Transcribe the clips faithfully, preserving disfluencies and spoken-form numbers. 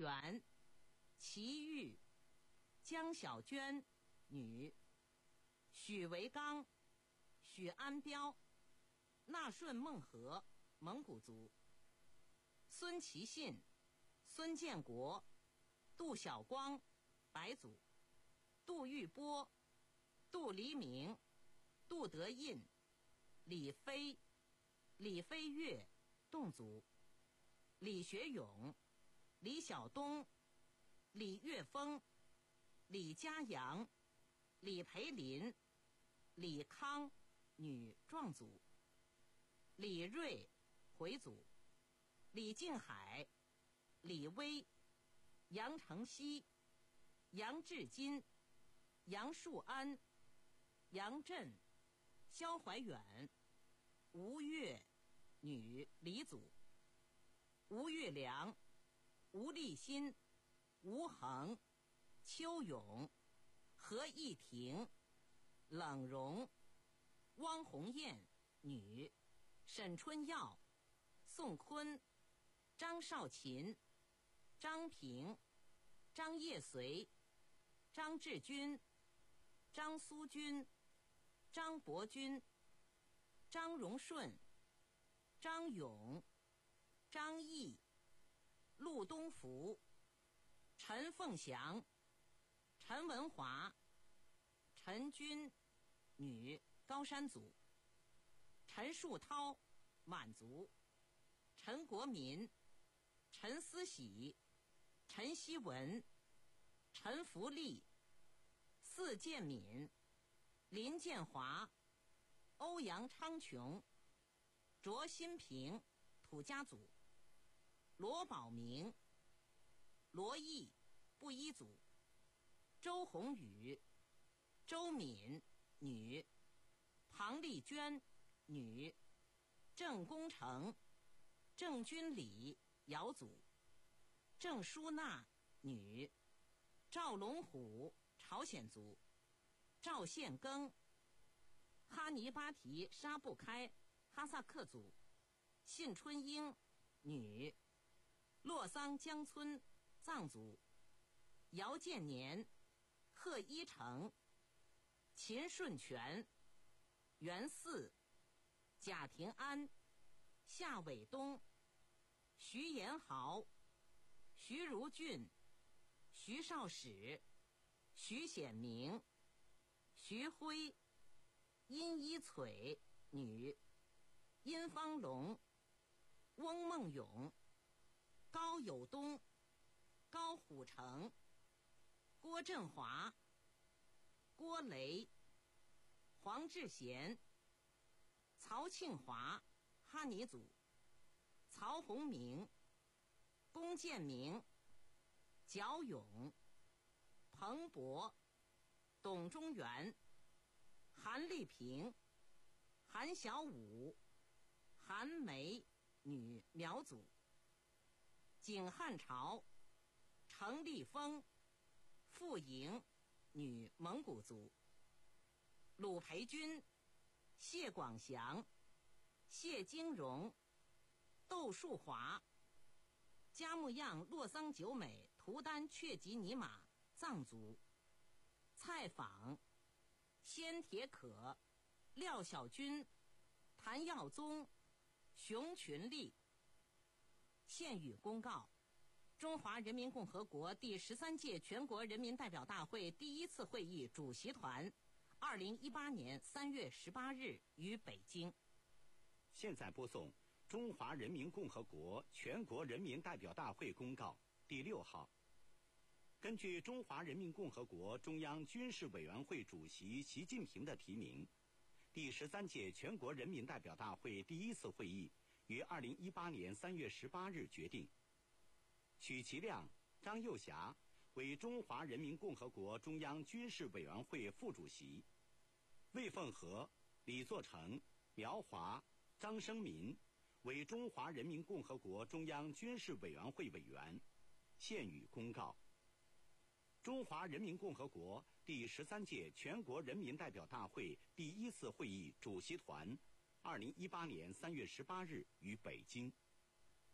元、齐豫、江小娟，女；许维刚、许安标、纳顺孟和，蒙古族；孙其信、孙建国、杜晓光，白族；杜玉波、杜黎明、杜德印、李飞、李飞跃，侗族；李学勇、李晓东、李岳峰、李家阳、李培林、李康，女，壮族；李瑞，回族；李静海、李威、杨承熙、杨志金、杨树安、杨震、萧怀远、吴越，女，黎族；吴玉良、吴立新、吴恒、邱勇、何义婷、冷荣、汪红艳，女；沈春耀、宋坤、张少勤、张平、张业随、张志军、张苏军、张伯军、张荣顺、张勇、张毅、陆东福、陈凤祥、陈文华、陈军，女，高山族；陈树涛，满族；陈国民、陈思喜、陈希文、陈福利、四建敏、林建华、欧阳昌琼、卓新平，土家族；罗宝明、罗毅，布依族；周宏宇、周敏，女；庞丽娟，女；郑功成、郑君礼，瑶族；郑淑娜，女；赵龙虎，朝鲜族；赵宪庚、哈尼巴提沙布开，哈萨克族；信春英，女；洛桑江村，藏族；姚建年、贺一成、秦顺全、袁四、贾廷安、夏伟东、徐延豪、徐如俊、徐少史、徐显明、徐辉、殷一翠，女；殷方龙、翁梦勇、高有东、高虎成、郭振华、郭雷、黄志贤、曹庆华，哈尼族；曹洪明、龚建明、焦勇、彭博、董中元、韩丽萍、韩小武、韩梅，女，苗族；景汉朝、程立峰、傅莹，女，蒙古族；鲁培军、谢广祥、谢金荣、窦树华、加木样洛桑久美图丹雀吉尼玛，藏族；蔡昉、先铁可、廖小军、谭耀宗、熊群力。现语公告：中华人民共和国第十三届全国人民代表大会第一次会议主席团，二零一八年三月十八日于北京。 现在播送《中华人民共和国全国人民代表大会公告》第六号。根据中华人民共和国中央军事委员会主席习近平的提名，第十三届全国人民代表大会第一次会议于二零一八年三月十八日决定，许其亮、张又侠为中华人民共和国中央军事委员会副主席，魏凤和、李作成、苗华、张生民为中华人民共和国中央军事委员会委员。现语公告：中华人民共和国第十三届全国人民代表大会第一次会议主席团，二零一八年三月十八日于北京。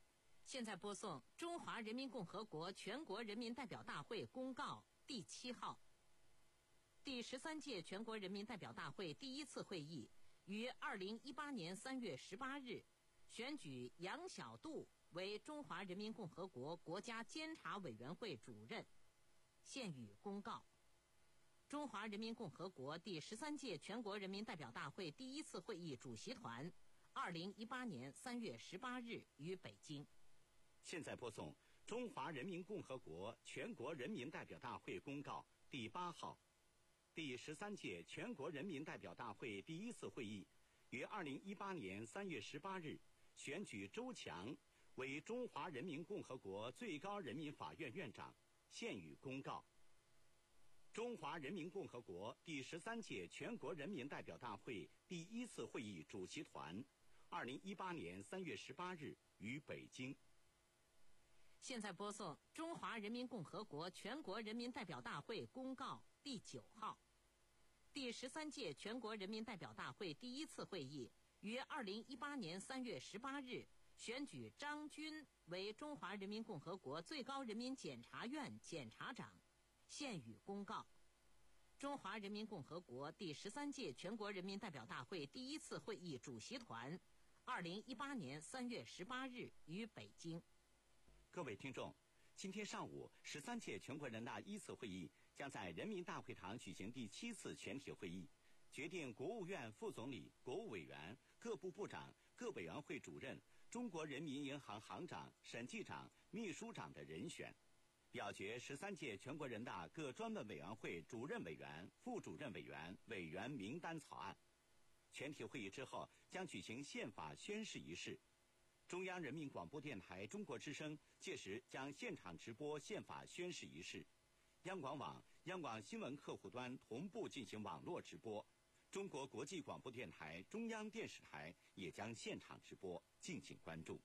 现在播送《中华人民共和国全国人民代表大会公告》第七号。第十三届全国人民代表大会第一次会议于二零一八年三月十八日选举杨小杜为中华人民共和国国家监察委员会主任。现予公告。中华人民共和国第十三届全国人民代表大会第一次会议主席团，二零一八年三月十八日于北京。 现在播送《中华人民共和国全国人民代表大会公告》第八号。第十三届全国人民代表大会第一次会议于二零一八年三月十八日选举周强为中华人民共和国最高人民法院院长。现予公告。中华人民共和国第十三届全国人民代表大会第一次会议主席团，二零一八年三月十八日于北京。 现在播送《中华人民共和国全国人民代表大会公告》第九号。第十三届全国人民代表大会第一次会议于二零一八年三月十八日选举张军为中华人民共和国最高人民检察院检察长。现予公告。中华人民共和国第十三届全国人民代表大会第一次会议主席团，二零一八年三月十八日于北京。 各位听众，今天上午，十三届全国人大一次会议将在人民大会堂举行第七次全体会议，决定国务院副总理、国务委员、各部部长、各委员会主任、中国人民银行行长、审计长、秘书长的人选，表决十三届全国人大各专门委员会主任委员、副主任委员、委员名单草案。全体会议之后将举行宪法宣誓仪式。中央人民广播电台中国之声届时将现场直播宪法宣誓仪式，央广网、央广新闻客户端同步进行网络直播，中国国际广播电台、中央电视台也将现场直播，敬请关注。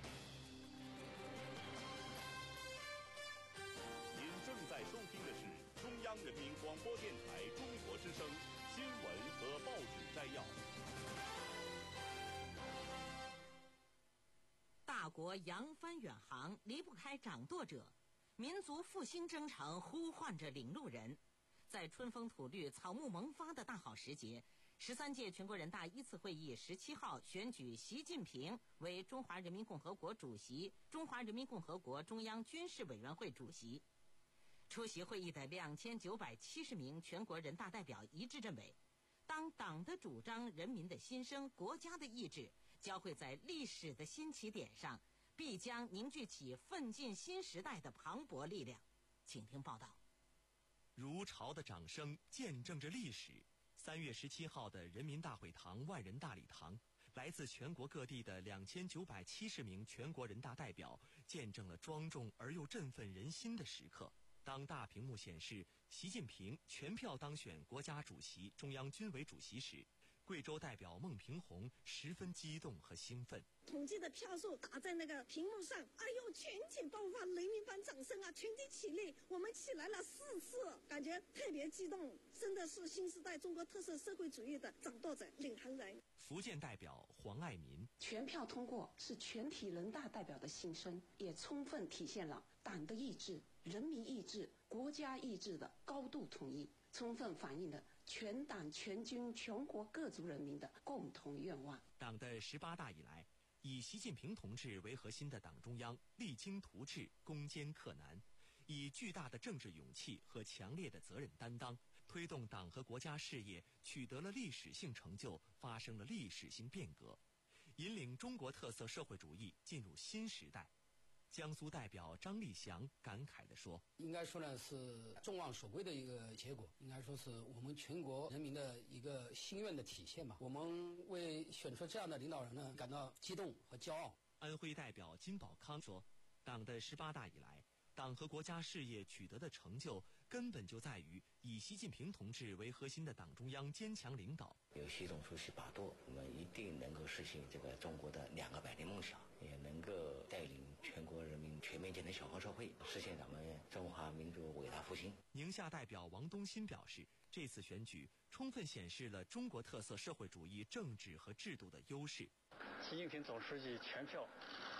您正在收听的是中央人民广播电台中国之声新闻和报纸摘要。 大国扬帆远航，离不开掌舵者。民族复兴征程呼唤着领路人。在春风吐绿、草木萌发的大好时节，十三届全国人大一次会议十七号选举习近平为中华人民共和国主席、中华人民共和国中央军事委员会主席。出席会议的两千九百七十名全国人大代表一致认为，当党的主张、人民的心声、国家的意志交汇在历史的新起点上，必将凝聚起奋进新时代的磅礴力量。请听报道。 如潮的掌声见证着历史。三月十七号的人民大会堂万人大礼堂，来自全国各地的两千九百七十名全国人大代表见证了庄重而又振奋人心的时刻。当大屏幕显示习近平全票当选国家主席、中央军委主席时，贵州代表孟平红十分激动和兴奋。 统计的票数打在那个屏幕上，哎呦，全体爆发雷鸣般掌声啊！全体起立，我们起来了四次，感觉特别激动，真的是新时代中国特色社会主义的掌舵者、领航人。 福建代表黄爱民， 全票通过是全体人大代表的心声，也充分体现了党的意志、人民意志、国家意志的高度统一，充分反映了全党全军全国各族人民的共同愿望。 党的十八大以来，以习近平同志为核心的党中央励精图治、攻坚克难，以巨大的政治勇气和强烈的责任担当，推动党和国家事业取得了历史性成就，发生了历史性变革，引领中国特色社会主义进入新时代。江苏代表张立祥感慨地说：“ 应该说呢，是众望所归的一个结果，应该说是我们全国人民的一个心愿的体现吧。我们为选出这样的领导人呢，感到激动和骄傲。” 安徽代表金宝康说：“党的十八大以来，党和国家事业取得的成就，根本就在于以习近平同志为核心的党中央坚强领导。 有习总书记把舵，我们一定能够实现这个中国的两个百年梦想，也能够带领全国人民全面建成小康社会，实现咱们中华民族伟大复兴。” 宁夏代表王东新表示，这次选举充分显示了中国特色社会主义政治和制度的优势。 习近平总书记全票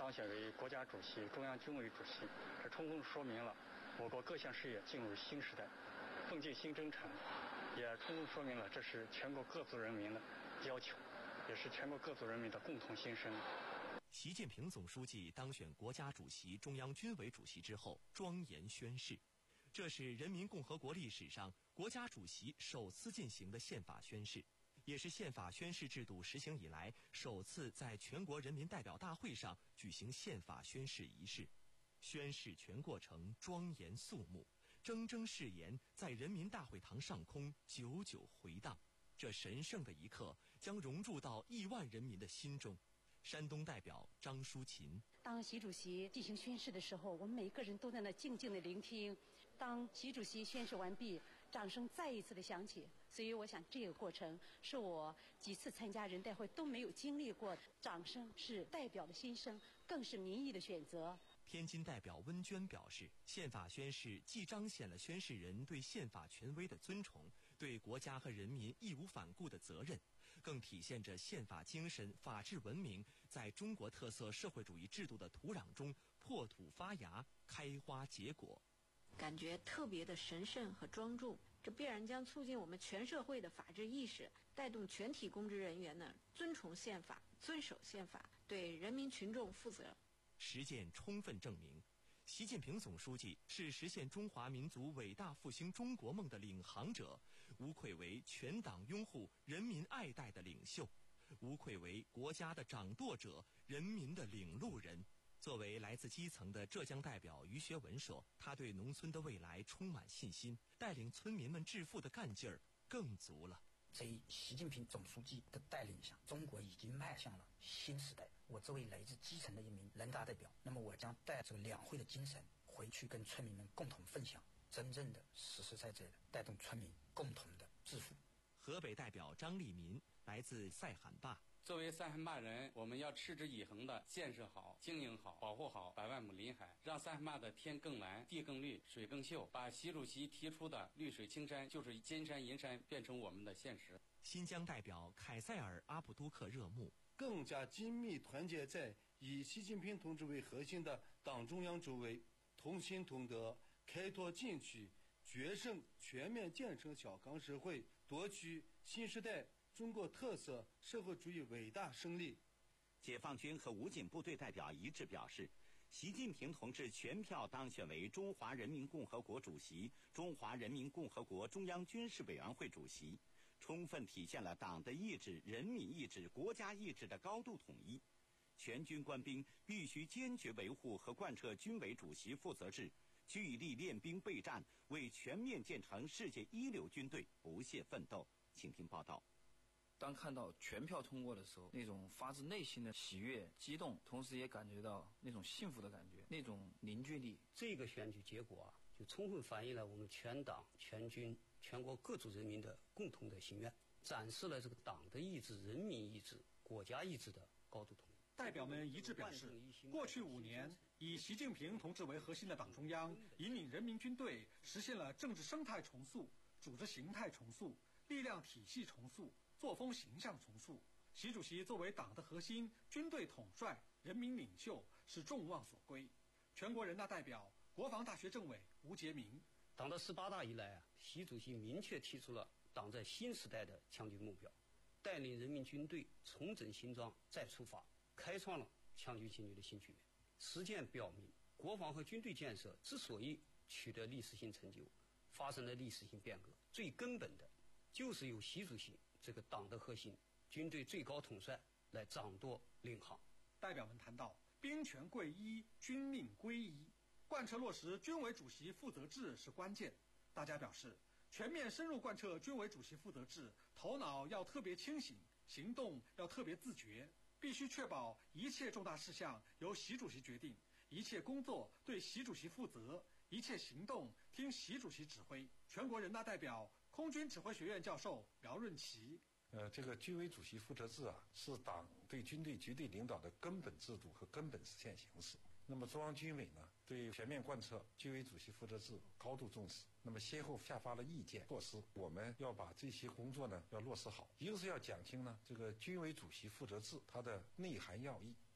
当选为国家主席、中央军委主席，这充分说明了我国各项事业进入新时代，奋进新征程，也充分说明了这是全国各族人民的要求，也是全国各族人民的共同心声。 习近平总书记当选国家主席、中央军委主席之后，庄严宣誓，这是人民共和国历史上国家主席首次进行的宪法宣誓，也是宪法宣誓制度实行以来首次在全国人民代表大会上举行宪法宣誓仪式。宣誓全过程庄严肃穆，铮铮誓言在人民大会堂上空久久回荡，这神圣的一刻将融入到亿万人民的心中。山东代表张淑琴： 当习主席进行宣誓的时候，我们每个人都在那静静的聆听。当习主席宣誓完毕，掌声再一次的响起。所以我想这个过程是我几次参加人代会都没有经历过。掌声是代表的心声，更是民意的选择。 天津代表温娟表示，宪法宣誓既彰显了宣誓人对宪法权威的尊崇，对国家和人民义无反顾的责任，更体现着宪法精神、法治文明在中国特色社会主义制度的土壤中破土发芽、开花结果。 感觉特别的神圣和庄重，这必然将促进我们全社会的法治意识，带动全体公职人员呢尊崇宪法、遵守宪法，对人民群众负责。 实践充分证明，习近平总书记是实现中华民族伟大复兴中国梦的领航者，无愧为全党拥护、人民爱戴的领袖，无愧为国家的掌舵者、人民的领路人。作为来自基层的浙江代表于学文说，他对农村的未来充满信心，带领村民们致富的干劲儿更足了。 在习近平总书记的带领下，中国已经迈向了新时代。我作为来自基层的一名人大代表，那么我将带着两会的精神回去跟村民们共同分享，真正的实实在在的带动村民共同的致富。 河北代表张立民来自赛罕坝。 作为赛罕坝人，我们要持之以恒地建设好、经营好、保护好百万亩林海，让赛罕坝的天更蓝、地更绿、水更秀，把习主席提出的绿水青山就是金山银山变成我们的现实。 新疆代表凯塞尔阿卜杜克热木： 更加紧密团结在以习近平同志为核心的党中央周围，同心同德，开拓进取，决胜全面建成小康社会，夺取新时代中国特色社会主义伟大胜利。 解放军和武警部队代表一致表示，习近平同志全票当选为中华人民共和国主席、中华人民共和国中央军事委员会主席，充分体现了党的意志、人民意志、国家意志的高度统一。全军官兵必须坚决维护和贯彻军委主席负责制，据力练兵备战，为全面建成世界一流军队不懈奋斗。请听报道。 当看到全票通过的时候，那种发自内心的喜悦、激动，同时也感觉到那种幸福的感觉，那种凝聚力。 这个选举结果啊，就充分反映了我们全党、全军、全国各族人民的共同的心愿，展示了这个党的意志、人民意志、国家意志的高度统一。 代表们一致表示，过去五年，以习近平同志为核心的党中央引领人民军队实现了政治生态重塑、组织形态重塑、力量体系重塑、作风形象重塑。习主席作为党的核心、军队统帅、人民领袖，是众望所归。全国人大代表、国防大学政委吴杰明： 党的十八大以来啊，习主席明确提出了党在新时代的强军目标，带领人民军队重整新装再出发，开创了强军新军的新局面。实践表明，国防和军队建设之所以取得历史性成就，发生了历史性变革，最根本的就是由习主席这个党的核心、军队最高统帅来掌舵领航。 代表们谈到，兵权贵一，军令归一，贯彻落实军委主席负责制是关键。大家表示，全面深入贯彻军委主席负责制，头脑要特别清醒，行动要特别自觉，必须确保一切重大事项由习主席决定，一切工作对习主席负责，一切行动听习主席指挥。全国人大代表、空军指挥学院教授苗润奇： 呃，这个军委主席负责制啊，是党对军队绝对领导的根本制度和根本实现形式。那么中央军委呢，对全面贯彻军委主席负责制高度重视，那么先后下发了意见措施，我们要把这些工作呢要落实好。一个是要讲清呢这个军委主席负责制它的内涵要义，第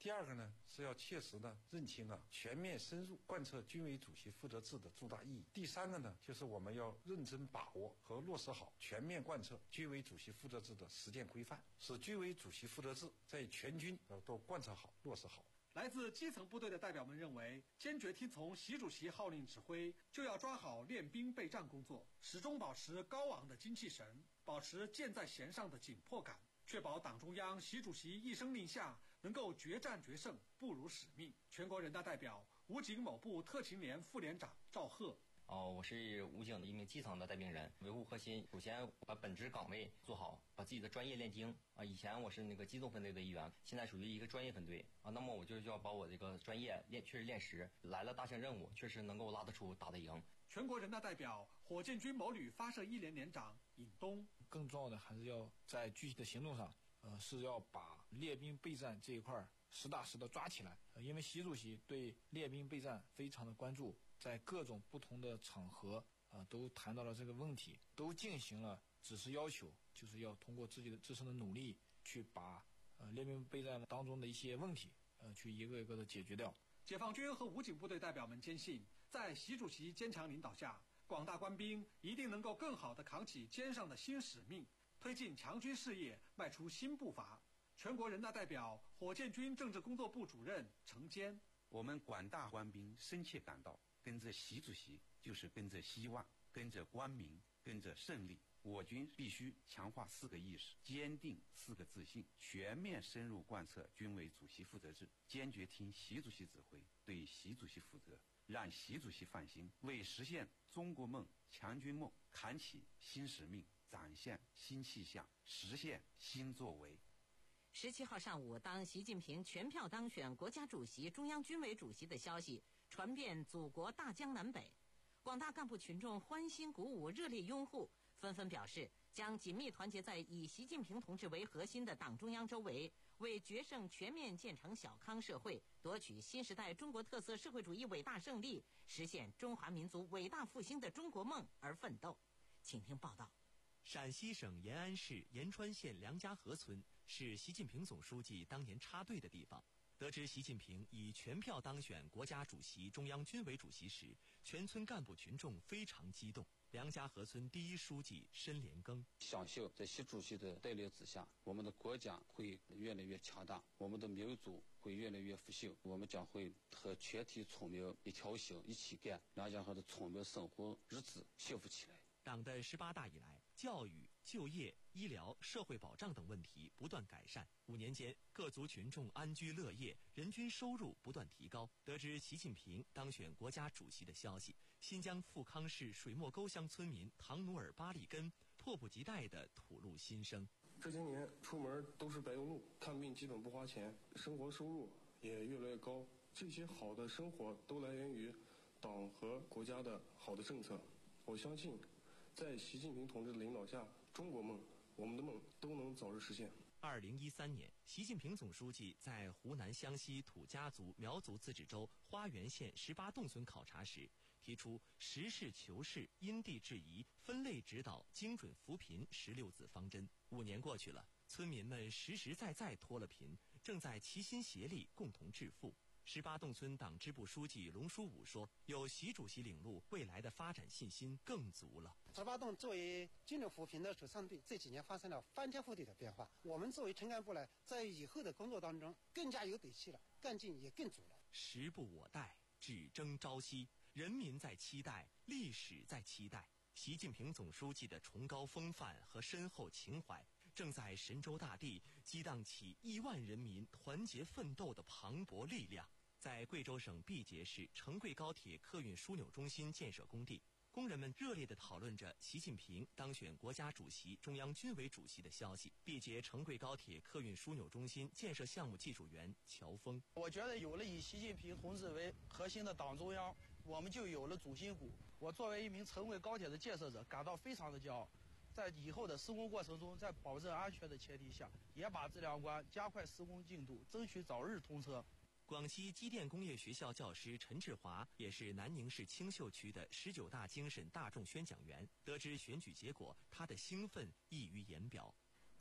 第二个呢，是要切实的认清啊全面深入贯彻军委主席负责制的重大意义。第三个呢，就是我们要认真把握和落实好全面贯彻军委主席负责制的实践规范，使军委主席负责制在全军呃都贯彻好、落实好。 来自基层部队的代表们认为，坚决听从习主席号令指挥，就要抓好练兵备战工作，始终保持高昂的精气神，保持箭在弦上的紧迫感，确保党中央、习主席一声令下能够决战决胜，不辱使命。全国人大代表武警某部特勤连副连长赵贺。 哦，我是武警的一名基层的带兵人，维护核心，首先把本职岗位做好，把自己的专业练精啊。以前我是那个机动分队的一员，现在属于一个专业分队啊。那么我就要把我这个专业练，确实练实，来了大型任务，确实能够拉得出，打得赢。 全国人大代表火箭军某旅发射一连连长尹东。 更重要的还是要在具体的行动上，呃，是要把练兵备战这一块实打实的抓起来。呃，因为习主席对练兵备战非常的关注。在各种不同的场合，呃，都谈到了这个问题，都进行了指示要求，就是要通过自己的自身的努力，去把呃练兵备战当中的一些问题，呃，去一个一个的解决掉。 解放军和武警部队代表们坚信，在习主席坚强领导下，广大官兵一定能够更好地扛起肩上的新使命，推进强军事业迈出新步伐。全国人大代表火箭军政治工作部主任程坚。 我们广大官兵深切感到，跟着习主席就是跟着希望，跟着光明，跟着胜利。我军必须强化四个意识，坚定四个自信，全面深入贯彻军委主席负责制，坚决听习主席指挥，对习主席负责，让习主席放心，为实现中国梦、强军梦扛起新使命，展现新气象，实现新作为。 十七号上午，当习近平全票当选国家主席、中央军委主席的消息传遍祖国大江南北，广大干部群众欢欣鼓舞，热烈拥护，纷纷表示将紧密团结在以习近平同志为核心的党中央周围，为决胜全面建成小康社会，夺取新时代中国特色社会主义伟大胜利，实现中华民族伟大复兴的中国梦而奋斗。请听报道。 陕西省延安市延川县梁家河村是习近平总书记当年插队的地方。得知习近平以全票当选国家主席、中央军委主席时，全村干部群众非常激动。梁家河村第一书记申连庚相信在习主席的带领之下，我们的国家会越来越强大，我们的民族会越来越复兴，我们将会和全体村民一条心一起干，梁家河的村民生活日子幸福起来。 党的十八大以来，教育、就业、医疗、社会保障等问题不断改善。五年间，各族群众安居乐业，人均收入不断提高。得知习近平当选国家主席的消息，新疆富康市水墨沟乡村民唐努尔巴里根迫不及待地吐露心声。 这些年出门都是白油路，看病基本不花钱，生活收入也越来越高。这些好的生活都来源于党和国家的好的政策。我相信在习近平同志的领导下，中国梦，我们的梦都能早日实现。 二零一三年，习近平总书记在湖南湘西土家族苗族自治州花园县十八洞村考察时，提出实事求是、因地制宜、分类指导、精准扶贫十六字方针。五年过去了，村民们实实在在脱了贫，正在齐心协力共同致富。十八洞村党支部书记龙书武说：“有习主席领路，未来的发展信心更足了。” 十八洞作为精准扶贫的主战队，这几年发生了翻天覆地的变化。我们作为村干部呢，在以后的工作当中更加有底气了，干劲也更足了。 时不我待，只争朝夕，人民在期待，历史在期待。习近平总书记的崇高风范和深厚情怀，正在神州大地激荡起亿万人民团结奋斗的磅礴力量。在贵州省毕节市成贵高铁客运枢纽中心建设工地，工人们热烈地讨论着习近平当选国家主席、中央军委主席的消息。毕节成贵高铁客运枢纽中心建设项目技术员乔峰：“ 我觉得有了以习近平同志为核心的党中央，我们就有了主心骨。我作为一名成贵高铁的建设者，感到非常的骄傲。在以后的施工过程中，在保证安全的前提下，也把质量关，加快施工进度，争取早日通车。” 广西机电工业学校教师陈志华也是南宁市青秀区的十九大精神大众宣讲员。得知选举结果，他的兴奋溢于言表。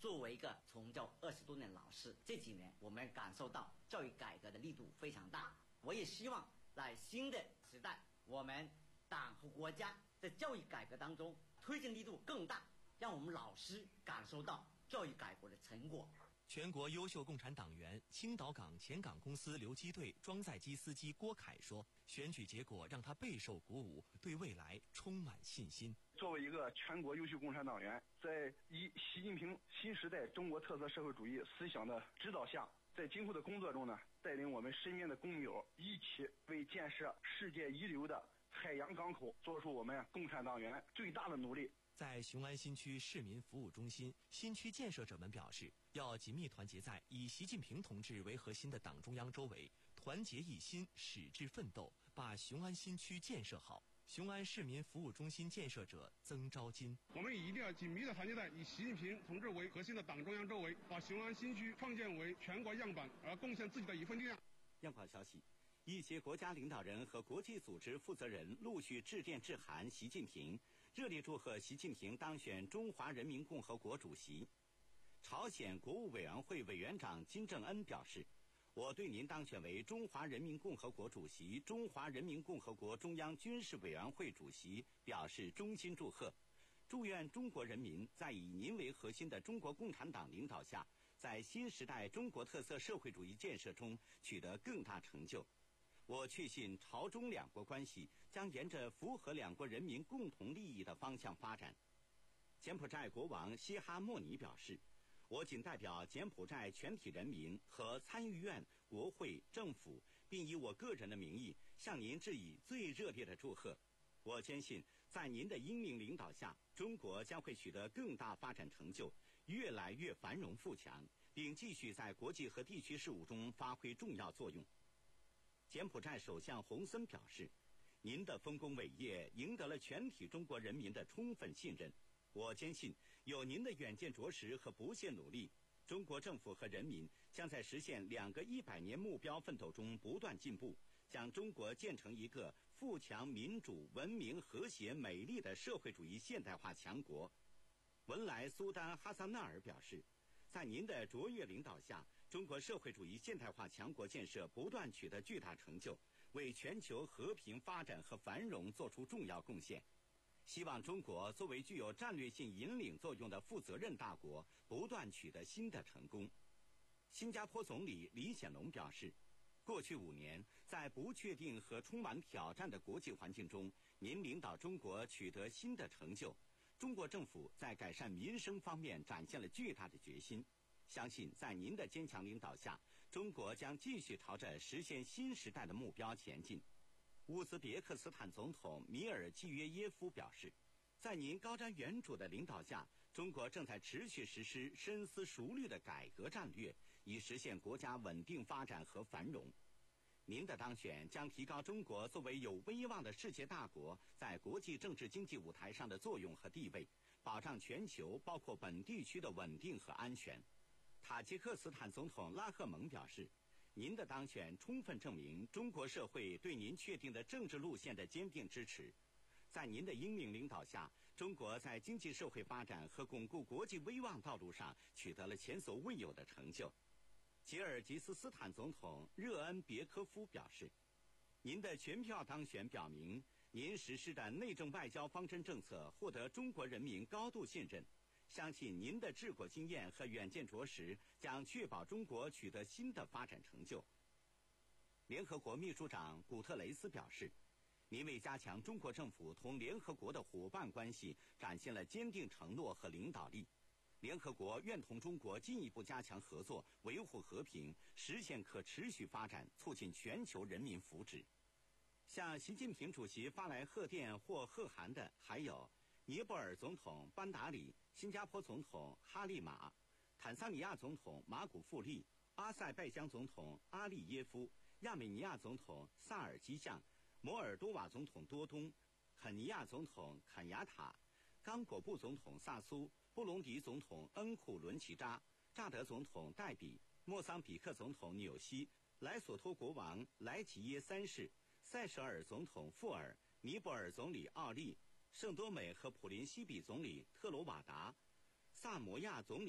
作为一个从教二十多年的老师，这几年我们感受到教育改革的力度非常大。我也希望在新的时代，我们党和国家在教育改革当中推进力度更大，让我们老师感受到教育改革的成果。 全国优秀共产党员青岛港前港公司留机队装载机司机郭凯说，选举结果让他备受鼓舞，对未来充满信心。 作为一个全国优秀共产党员，在以习近平新时代中国特色社会主义思想的指导下，在今后的工作中呢，带领我们身边的工友一起为建设世界一流的海洋港口做出我们共产党员最大的努力。 在雄安新区市民服务中心，新区建设者们表示，要紧密团结在以习近平同志为核心的党中央周围，团结一心，矢志奋斗，把雄安新区建设好。雄安市民服务中心建设者曾昭金： 我们一定要紧密地团结在以习近平同志为核心的党中央周围，把雄安新区创建为全国样板，而贡献自己的一份力量。 央广消息，一些国家领导人和国际组织负责人陆续致电致函习近平，热烈祝贺习近平当选中华人民共和国主席。朝鲜国务委员会委员长金正恩表示，我对您当选为中华人民共和国主席、中华人民共和国中央军事委员会主席表示衷心祝贺，祝愿中国人民在以您为核心的中国共产党领导下，在新时代中国特色社会主义建设中取得更大成就。我确信朝中两国关系将沿着符合两国人民共同利益的方向发展。柬埔寨国王西哈莫尼表示，我谨代表柬埔寨全体人民和参议院、国会、政府，并以我个人的名义向您致以最热烈的祝贺。我坚信，在您的英明领导下，中国将会取得更大发展成就，越来越繁荣富强，并继续在国际和地区事务中发挥重要作用。柬埔寨首相洪森表示，您的丰功伟业赢得了全体中国人民的充分信任。我坚信，有您的远见卓识和不懈努力，中国政府和人民将在实现两个一百年目标奋斗中不断进步，将中国建成一个富强、民主、文明、和谐、美丽的社会主义现代化强国。文莱苏丹哈萨纳尔表示，在您的卓越领导下，中国社会主义现代化强国建设不断取得巨大成就，为全球和平发展和繁荣做出重要贡献。希望中国作为具有战略性引领作用的负责任大国，不断取得新的成功。新加坡总理李显龙表示，过去五年，在不确定和充满挑战的国际环境中，您领导中国取得新的成就。中国政府在改善民生方面展现了巨大的决心。相信在您的坚强领导下，中国将继续朝着实现新时代的目标前进。乌兹别克斯坦总统米尔季约耶夫表示，在您高瞻远瞩的领导下，中国正在持续实施深思熟虑的改革战略，以实现国家稳定发展和繁荣。您的当选将提高中国作为有威望的世界大国在国际政治经济舞台上的作用和地位，保障全球包括本地区的稳定和安全。塔吉克斯坦总统拉赫蒙表示，您的当选充分证明中国社会对您确定的政治路线的坚定支持。在您的英明领导下，中国在经济社会发展和巩固国际威望道路上取得了前所未有的成就。吉尔吉斯斯坦总统热恩别科夫表示，您的全票当选表明，您实施的内政外交方针政策获得中国人民高度信任。相信您的治国经验和远见卓识将确保中国取得新的发展成就。联合国秘书长古特雷斯表示，您为加强中国政府同联合国的伙伴关系展现了坚定承诺和领导力。联合国愿同中国进一步加强合作，维护和平，实现可持续发展，促进全球人民福祉。向习近平主席发来贺电或贺函的还有尼泊尔总统班达里、新加坡总统哈利马、坦桑尼亚总统马古富利、阿塞拜疆总统阿利耶夫、亚美尼亚总统萨尔基相、摩尔多瓦总统多东、肯尼亚总统肯亚塔、刚果布总统萨苏、布隆迪总统恩库伦齐扎、乍得总统戴比、莫桑比克总统纽西、莱索托国王莱齐耶三世、塞舌尔总统富尔、尼泊尔总理奥利、圣多美和普林西比总理特罗瓦达、萨摩亚总理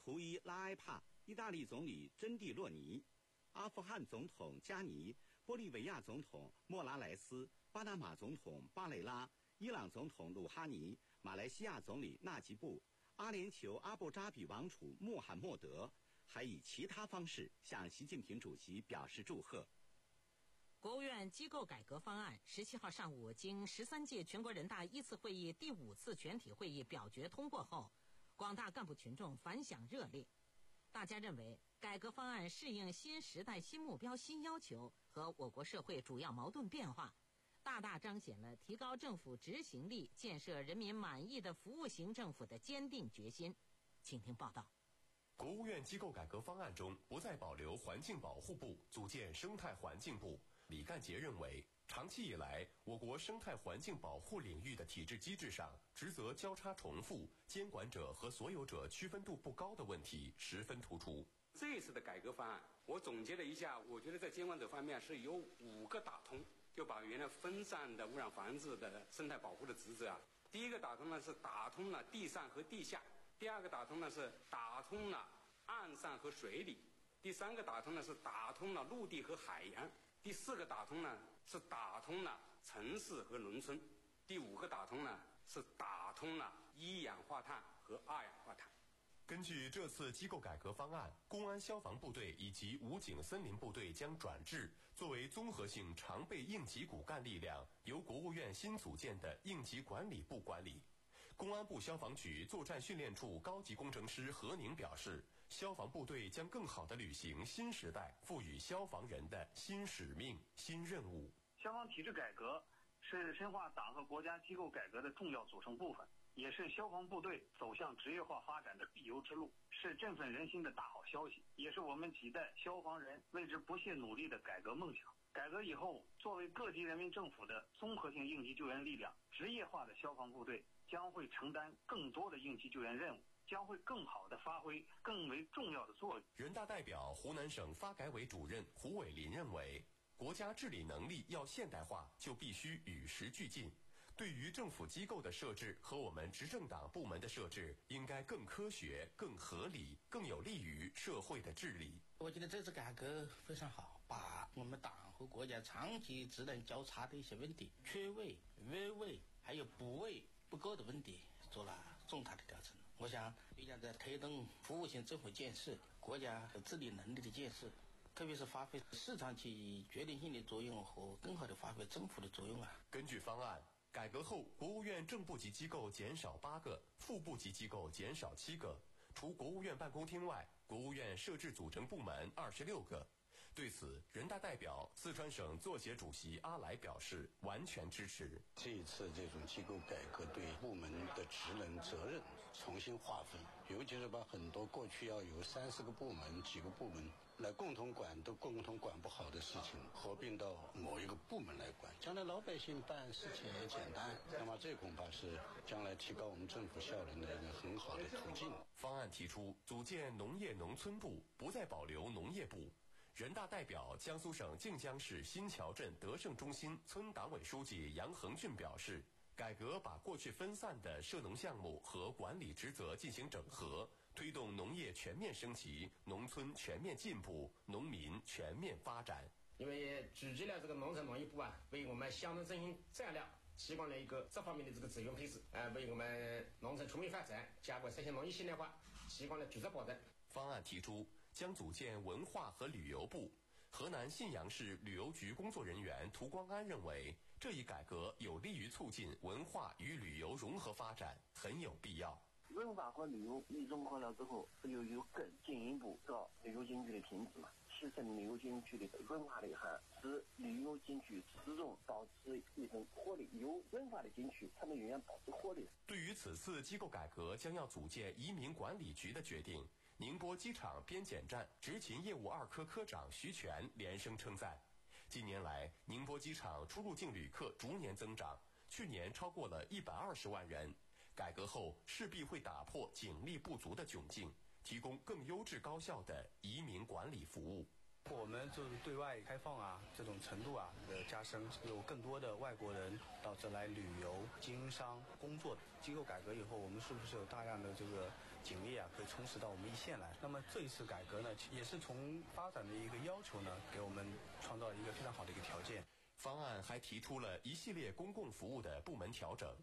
图伊拉埃帕、意大利总理珍蒂洛尼、阿富汗总统加尼、玻利维亚总统莫拉莱斯、巴拿马总统巴雷拉、伊朗总统鲁哈尼、马来西亚总理纳吉布、阿联酋阿布扎比王储穆罕默德，还以其他方式向习近平主席表示祝贺。 国务院机构改革方案十七号上午经十三届全国人大一次会议第五次全体会议表决通过后，广大干部群众反响热烈。大家认为改革方案适应新时代新目标新要求和我国社会主要矛盾变化，大大彰显了提高政府执行力、建设人民满意的服务型政府的坚定决心。请听报道。 国务院机构改革方案中不再保留环境保护部，组建生态环境部。李干杰认为，长期以来，我国生态环境保护领域的体制机制上职责交叉重复，监管者和所有者区分度不高的问题十分突出。 这一次的改革方案，我总结了一下，我觉得在监管者方面是有五个打通，就把原来分散的污染防治的生态保护的职责啊，第一个打通呢是打通了地上和地下，第二个打通呢是打通了岸上和水里，第三个打通呢是打通了陆地和海洋，第四个打通呢是打通了城市和农村，第五个打通呢是打通了一氧化碳和二氧化碳。 根据这次机构改革方案，公安消防部队以及武警森林部队将转制，作为综合性常备应急骨干力量，由国务院新组建的应急管理部管理。公安部消防局作战训练处高级工程师何宁表示，消防部队将更好地履行新时代赋予消防人的新使命、新任务。 消防体制改革是深化党和国家机构改革的重要组成部分，也是消防部队走向职业化发展的必由之路，是振奋人心的大好消息，也是我们几代消防人为之不懈努力的改革梦想。改革以后，作为各级人民政府的综合性应急救援力量，职业化的消防部队将会承担更多的应急救援任务，将会更好地发挥更为重要的作用。 人大代表、湖南省发改委主任胡伟林认为，国家治理能力要现代化，就必须与时俱进。对于政府机构的设置和我们执政党部门的设置，应该更科学、更合理、更有利于社会的治理。 我觉得这次改革非常好，把我们党和国家长期职能交叉的一些问题，缺位、越位还有补位不够的问题做了重大的调整。我想力量在推动服务型政府建设、国家治理能力的建设，特别是发挥市场起决定性的作用和更好的发挥政府的作用啊。 根据方案，改革后国务院正部级机构减少八个，副部级机构减少七个，除国务院办公厅外，国务院设置组成部门二十六个。对此，人大代表、四川省作协主席阿来表示完全支持。 这一次这种机构改革对部门的职能责任重新划分，尤其是把很多过去要有三四个部门、几个部门来共同管都共同管不好的事情，合并到某一个部门来管，将来老百姓办事情也简单。那么这恐怕是将来提高我们政府效能的一个很好的途径。 方案提出组建农业农村部，不再保留农业部。人大代表、江苏省靖江市新桥镇德胜中心村党委书记杨恒俊表示，改革把过去分散的涉农项目和管理职责进行整合，推动农业全面升级，农村全面进步，农民全面发展。 因为聚集了这个农村农业部啊，为我们乡村振兴战略提供了一个这方面的这个资源配置，呃，为我们农村全面发展、加快实现农业现代化提供了具体保障。 方案提出将组建文化和旅游部。河南信阳市旅游局工作人员涂光安认为，这一改革有利于促进文化与旅游融合发展，很有必要。 文化和旅游一融合了之后，又有更进一步的旅游景区的品质嘛，提升旅游景区的文化内涵，使旅游景区始终保持一种活力。有文化的景区，它们永远保持活力。 对于此次机构改革将要组建移民管理局的决定，宁波机场边检站执勤业务二科科长徐全连声称赞。近年来，宁波机场出入境旅客逐年增长，去年超过了一百二十万人。改革后势必会打破警力不足的窘境，提供更优质高效的移民管理服务。 我们就是对外开放啊，这种程度啊的加深，有更多的外国人到这来旅游、经商工作。机构改革以后，我们是不是有大量的这个警力啊，可以充实到我们一线来？那么这一次改革呢，也是从发展的一个要求呢，给我们创造一个非常好的一个条件。 方案还提出了一系列公共服务的部门调整，